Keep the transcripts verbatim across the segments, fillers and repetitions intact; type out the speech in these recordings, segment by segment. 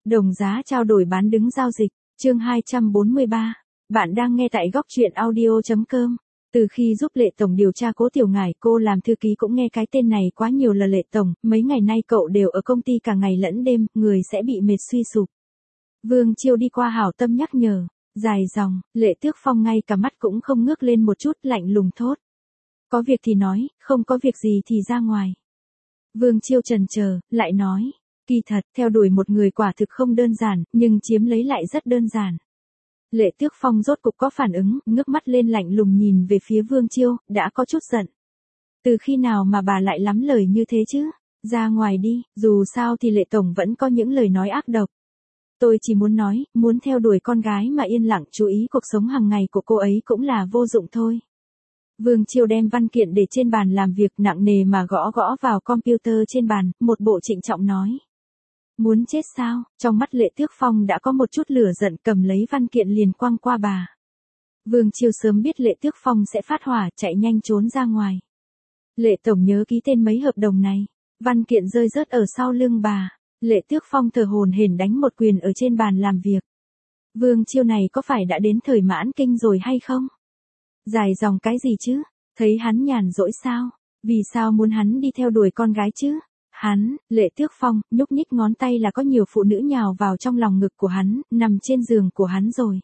Đồng giá trao đổi bán đứng giao dịch, chương hai trăm bốn mươi ba. Bạn đang nghe tại góc truyện audio.com. Từ khi giúp Lệ Tổng điều tra Cố Tiểu Ngải, cô làm thư ký cũng nghe cái tên này quá nhiều là Lệ Tổng, mấy ngày nay cậu đều ở công ty cả ngày lẫn đêm, người sẽ bị mệt suy sụp. Vương Chiêu đi qua hảo tâm nhắc nhở, dài dòng, Lệ Tước Phong ngay cả mắt cũng không ngước lên một chút, lạnh lùng thốt. Có việc thì nói, không có việc gì thì ra ngoài. Vương Chiêu chần chờ, lại nói. Kỳ thật, theo đuổi một người quả thực không đơn giản, nhưng chiếm lấy lại rất đơn giản. Lệ Tước Phong rốt cục có phản ứng, ngước mắt lên lạnh lùng nhìn về phía Vương Chiêu, đã có chút giận. Từ khi nào mà bà lại lắm lời như thế chứ? Ra ngoài đi, dù sao thì Lệ Tổng vẫn có những lời nói ác độc. Tôi chỉ muốn nói, muốn theo đuổi con gái mà yên lặng chú ý cuộc sống hàng ngày của cô ấy cũng là vô dụng thôi. Vương Chiêu đem văn kiện để trên bàn làm việc, nặng nề mà gõ gõ vào computer trên bàn, một bộ trịnh trọng nói. Muốn chết sao? Trong mắt Lệ Tước Phong đã có một chút lửa giận, cầm lấy văn kiện liền quăng qua bà. Vương Chiêu sớm biết Lệ Tước Phong sẽ phát hỏa, chạy nhanh trốn ra ngoài. Lệ Tổng nhớ ký tên mấy hợp đồng này. Văn kiện rơi rớt ở sau lưng bà. Lệ Tước Phong thở hổn hển đánh một quyền ở trên bàn làm việc. Vương Chiêu này có phải đã đến thời mãn kinh rồi hay không? Dài dòng cái gì chứ? Thấy hắn nhàn rỗi sao? Vì sao muốn hắn đi theo đuổi con gái chứ? Hắn, Lệ Tước Phong, nhúc nhích ngón tay là có nhiều phụ nữ nhào vào trong lòng ngực của hắn, nằm trên giường của hắn rồi.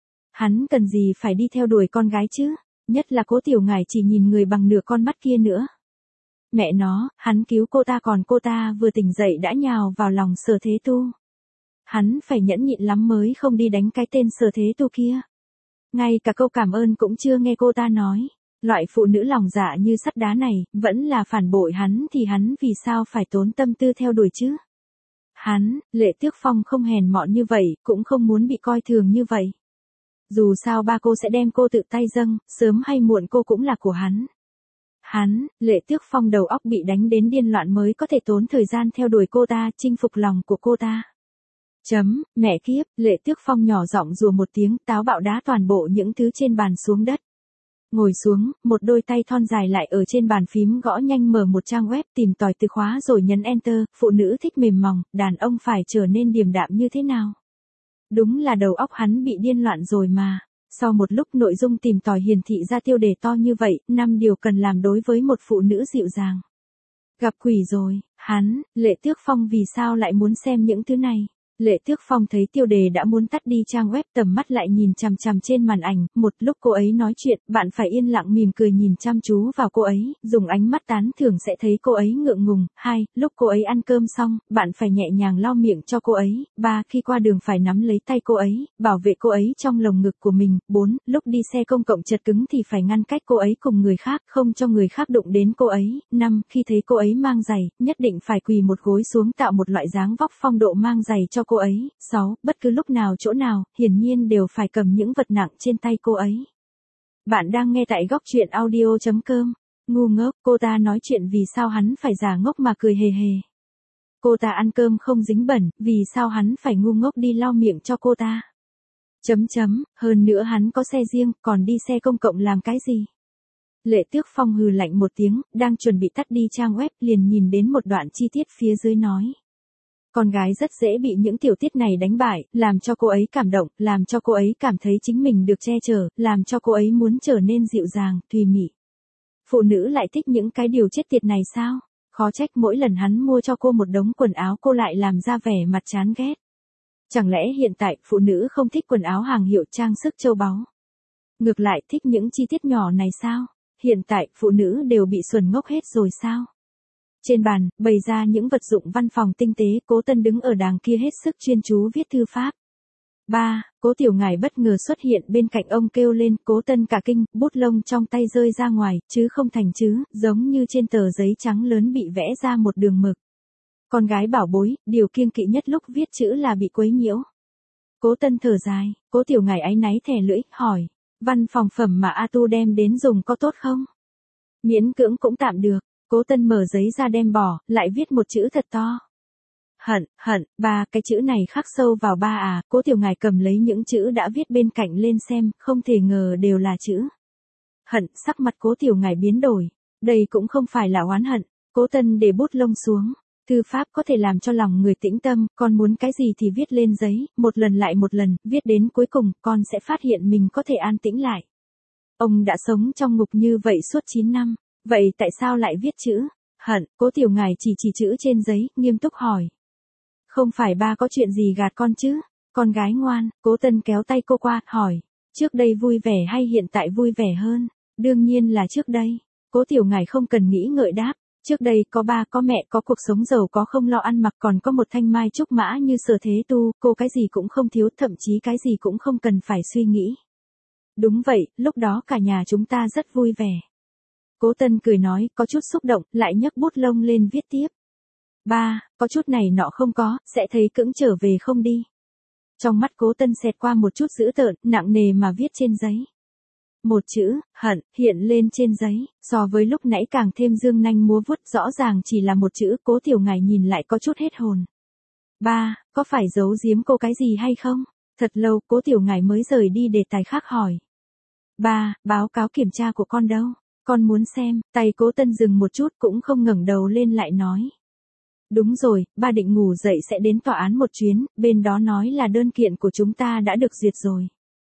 Hắn cần gì phải đi theo đuổi con gái chứ? Nhất là Cố Tiểu Ngải chỉ nhìn người bằng nửa con mắt kia nữa. Mẹ nó, hắn cứu cô ta còn cô ta vừa tỉnh dậy đã nhào vào lòng Sở Thế Tu. Hắn phải nhẫn nhịn lắm mới không đi đánh cái tên Sở Thế Tu kia. Ngay cả câu cảm ơn cũng chưa nghe cô ta nói. Loại phụ nữ lòng dạ như sắt đá này, vẫn là phản bội hắn thì hắn vì sao phải tốn tâm tư theo đuổi chứ? Hắn, Lệ Tước Phong không hèn mọn như vậy, cũng không muốn bị coi thường như vậy. Dù sao ba cô sẽ đem cô tự tay dâng, sớm hay muộn cô cũng là của hắn. Hắn, Lệ Tước Phong đầu óc bị đánh đến điên loạn mới có thể tốn thời gian theo đuổi cô ta, chinh phục lòng của cô ta. Chấm, mẹ kiếp, Lệ Tước Phong nhỏ giọng rùa một tiếng, táo bạo đá toàn bộ những thứ trên bàn xuống đất. Ngồi xuống, một đôi tay thon dài lại ở trên bàn phím gõ nhanh mở một trang web, tìm tòi từ khóa rồi nhấn enter, phụ nữ thích mềm mỏng, đàn ông phải trở nên điềm đạm như thế nào? Đúng là đầu óc hắn bị điên loạn rồi mà. Sau một lúc nội dung tìm tòi hiển thị ra tiêu đề to như vậy, năm điều cần làm đối với một phụ nữ dịu dàng. Gặp quỷ rồi, hắn, Lệ Tước Phong vì sao lại muốn xem những thứ này? Lệ Tước Phong thấy tiêu đề đã muốn tắt đi trang web, tầm mắt lại nhìn chằm chằm trên màn ảnh, một lúc cô ấy nói chuyện, bạn phải yên lặng mỉm cười nhìn chăm chú vào cô ấy, dùng ánh mắt tán thưởng sẽ thấy cô ấy ngượng ngùng. Hai, lúc cô ấy ăn cơm xong, bạn phải nhẹ nhàng lau miệng cho cô ấy. Ba, khi qua đường phải nắm lấy tay cô ấy, bảo vệ cô ấy trong lồng ngực của mình. Bốn, lúc đi xe công cộng chật cứng thì phải ngăn cách cô ấy cùng người khác, không cho người khác đụng đến cô ấy. Năm, khi thấy cô ấy mang giày, nhất định phải quỳ một gối xuống tạo một loại dáng vóc phong độ mang giày cho cô ấy. Sáu, bất cứ lúc nào chỗ nào, hiển nhiên đều phải cầm những vật nặng trên tay cô ấy. Bạn đang nghe tại góc truyện audio.com. Ngu ngốc, cô ta nói chuyện vì sao hắn phải giả ngốc mà cười hề hề. Cô ta ăn cơm không dính bẩn, vì sao hắn phải ngu ngốc đi lau miệng cho cô ta. Chấm chấm, hơn nữa hắn có xe riêng, còn đi xe công cộng làm cái gì? Lệ Tước Phong hừ lạnh một tiếng, đang chuẩn bị tắt đi trang web, liền nhìn đến một đoạn chi tiết phía dưới nói. Con gái rất dễ bị những tiểu tiết này đánh bại, làm cho cô ấy cảm động, làm cho cô ấy cảm thấy chính mình được che chở, làm cho cô ấy muốn trở nên dịu dàng, thùy mị. Phụ nữ lại thích những cái điều chết tiệt này sao? Khó trách mỗi lần hắn mua cho cô một đống quần áo cô lại làm ra vẻ mặt chán ghét. Chẳng lẽ hiện tại phụ nữ không thích quần áo hàng hiệu trang sức châu báu? Ngược lại thích những chi tiết nhỏ này sao? Hiện tại phụ nữ đều bị xuẩn ngốc hết rồi sao? Trên bàn, bày ra những vật dụng văn phòng tinh tế, Cố Tân đứng ở đàng kia hết sức chuyên chú viết thư pháp. Ba, Cố Tiểu Ngải bất ngờ xuất hiện bên cạnh ông kêu lên, Cố Tân cả kinh, bút lông trong tay rơi ra ngoài, chứ không thành chữ, giống như trên tờ giấy trắng lớn bị vẽ ra một đường mực. Con gái bảo bối, điều kiêng kỵ nhất lúc viết chữ là bị quấy nhiễu. Cố Tân thở dài, Cố Tiểu Ngải áy náy thè lưỡi, hỏi, văn phòng phẩm mà A Tu đem đến dùng có tốt không? Miễn cưỡng cũng tạm được. Cố Tân mở giấy ra đem bỏ, lại viết một chữ thật to. Hận, hận, ba, cái chữ này khắc sâu vào ba à, Cố Tiểu Ngải cầm lấy những chữ đã viết bên cạnh lên xem, không thể ngờ đều là chữ hận. Sắc mặt Cố Tiểu Ngải biến đổi, đây cũng không phải là oán hận. Cố Tân để bút lông xuống, Thư pháp có thể làm cho lòng người tĩnh tâm, con muốn cái gì thì viết lên giấy, một lần lại một lần, viết đến cuối cùng, con sẽ phát hiện mình có thể an tĩnh lại. Ông đã sống trong ngục như vậy suốt chín năm, vậy tại sao lại viết chữ hận? Cố Tiểu Ngải chỉ chỉ chữ trên giấy, nghiêm túc hỏi. Không phải ba có chuyện gì gạt con chứ? Con gái ngoan. Cố Tân kéo tay cô qua, hỏi. Trước đây vui vẻ hay hiện tại vui vẻ hơn? Đương nhiên là trước đây. Cố Tiểu Ngải không cần nghĩ ngợi đáp. Trước đây có ba có mẹ có cuộc sống giàu có không lo ăn mặc còn có một thanh mai trúc mã như Sở Thế Tu, cô cái gì cũng không thiếu, thậm chí cái gì cũng không cần phải suy nghĩ. Đúng vậy, lúc đó cả nhà chúng ta rất vui vẻ. Cố Tân cười nói, có chút xúc động, lại nhấc bút lông lên viết tiếp. Ba, có chút này nọ không có, sẽ thấy cưỡng trở về không đi. Trong mắt Cố Tân xẹt qua một chút dữ tợn, nặng nề mà viết trên giấy. Một chữ, hận, hiện lên trên giấy, so với lúc nãy càng thêm dương nanh múa vuốt, rõ ràng chỉ là một chữ. Cố Tiểu Ngải nhìn lại có chút hết hồn. Ba, có phải giấu giếm cô cái gì hay không? Thật lâu, Cố Tiểu Ngải mới rời đi đề tài khác hỏi. Ba, báo cáo kiểm tra của con đâu? Con muốn xem. Tay Cố Tân dừng một chút cũng không ngẩng đầu lên lại nói. Đúng rồi, ba định ngủ dậy sẽ đến tòa án một chuyến, bên đó nói là đơn kiện của chúng ta đã được duyệt rồi.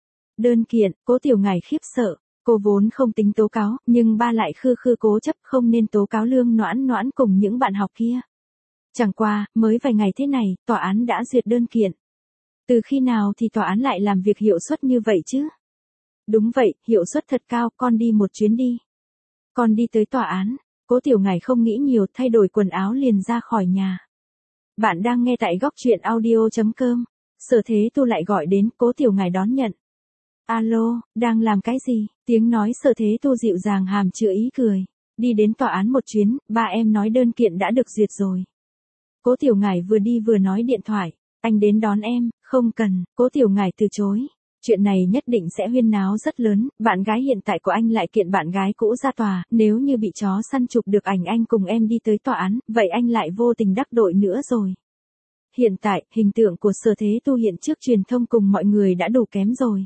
Đơn kiện? Cố Tiểu Ngải khiếp sợ. Cô vốn không tính tố cáo, nhưng ba lại khư khư cố chấp không nên tố cáo Lương Noãn Noãn cùng những bạn học kia. Chẳng qua, mới vài ngày thế này, tòa án đã duyệt đơn kiện. Từ khi nào thì tòa án lại làm việc hiệu suất như vậy chứ? Đúng vậy, hiệu suất thật cao, con đi một chuyến đi. Con đi tới tòa án. Cố Tiểu Ngải không nghĩ nhiều, thay đổi quần áo liền ra khỏi nhà. Bạn đang nghe tại góc truyện audio chấm com. Sở Thế Tu lại gọi đến, Cố Tiểu Ngải đón nhận. Alo, đang làm cái gì? Tiếng nói Sở Thế Tu dịu dàng hàm chứa ý cười. Đi đến tòa án một chuyến, ba em nói đơn kiện đã được duyệt rồi. Cố Tiểu Ngải vừa đi vừa nói điện thoại. Anh đến đón em, không cần. Cố Tiểu Ngải từ chối. Chuyện này nhất định sẽ huyên náo rất lớn, bạn gái hiện tại của anh lại kiện bạn gái cũ ra tòa, nếu như bị chó săn chụp được ảnh anh cùng em đi tới tòa án, vậy anh lại vô tình đắc tội nữa rồi. Hiện tại, hình tượng của Sở Thế Tu hiện trước truyền thông cùng mọi người đã đủ kém rồi.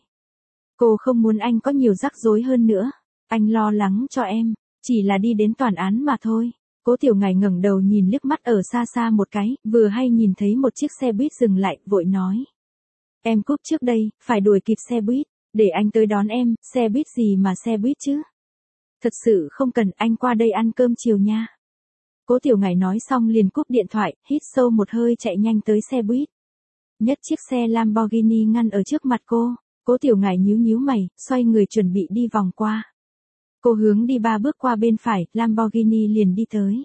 Cô không muốn anh có nhiều rắc rối hơn nữa. Anh lo lắng cho em, chỉ là đi đến tòa án mà thôi. Cố Tiểu Ngải ngẩng đầu nhìn liếc mắt ở xa xa một cái, vừa hay nhìn thấy một chiếc xe buýt dừng lại, vội nói. Em cúp trước đây, phải đuổi kịp xe buýt, để anh tới đón em. Xe buýt gì mà xe buýt chứ? Thật sự không cần, anh qua đây ăn cơm chiều nha. Cố Tiểu Ngải nói xong liền cúp điện thoại, hít sâu một hơi chạy nhanh tới xe buýt. Nhất chiếc xe Lamborghini ngăn ở trước mặt cô. Cố Tiểu Ngải nhíu nhíu mày, xoay người chuẩn bị đi vòng qua. Cô hướng đi ba bước qua bên phải, Lamborghini liền đi tới.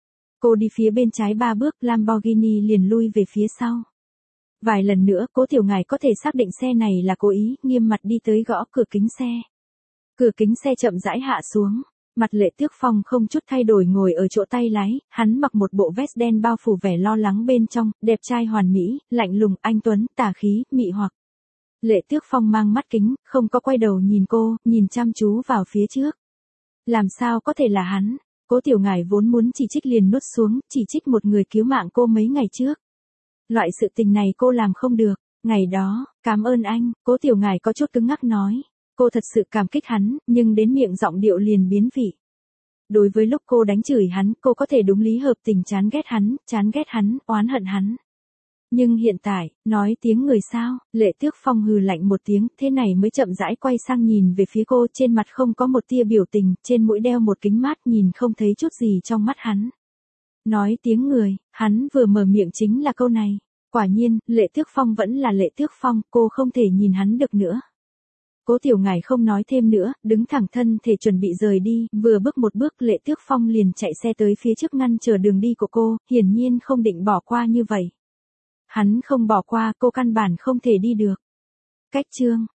Cô đi phía bên trái ba bước, Lamborghini liền lui về phía sau. Vài lần nữa, Cố Tiểu Ngải có thể xác định xe này là cố ý, nghiêm mặt đi tới gõ cửa kính xe. Cửa kính xe chậm rãi hạ xuống. Mặt Lệ Tước Phong không chút thay đổi ngồi ở chỗ tay lái, hắn mặc một bộ vest đen bao phủ vẻ lo lắng bên trong, đẹp trai hoàn mỹ, lạnh lùng, anh tuấn, tà khí, mị hoặc. Lệ Tước Phong mang mắt kính, không có quay đầu nhìn cô, nhìn chăm chú vào phía trước. Làm sao có thể là hắn? Cố Tiểu Ngải vốn muốn chỉ trích liền nuốt xuống, chỉ trích một người cứu mạng cô mấy ngày trước. Loại sự tình này cô làm không được. Ngày đó, cảm ơn anh, Cố Tiểu Ngải có chút cứng ngắc nói. Cô thật sự cảm kích hắn, nhưng đến miệng giọng điệu liền biến vị. Đối với lúc cô đánh chửi hắn, cô có thể đúng lý hợp tình chán ghét hắn, chán ghét hắn, oán hận hắn. Nhưng hiện tại, nói tiếng người sao? Lệ Tước Phong hừ lạnh một tiếng, thế này mới chậm rãi quay sang nhìn về phía cô, trên mặt không có một tia biểu tình, trên mũi đeo một kính mát, nhìn không thấy chút gì trong mắt hắn. Nói tiếng người, hắn vừa mở miệng chính là câu này. Quả nhiên, Lệ Tước Phong vẫn là Lệ Tước Phong, cô không thể nhìn hắn được nữa. Cố Tiểu Ngải không nói thêm nữa, đứng thẳng thân thể chuẩn bị rời đi, vừa bước một bước Lệ Tước Phong liền chạy xe tới phía trước ngăn chờ đường đi của cô, hiển nhiên không định bỏ qua như vậy. Hắn không bỏ qua, cô căn bản không thể đi được. Cách chương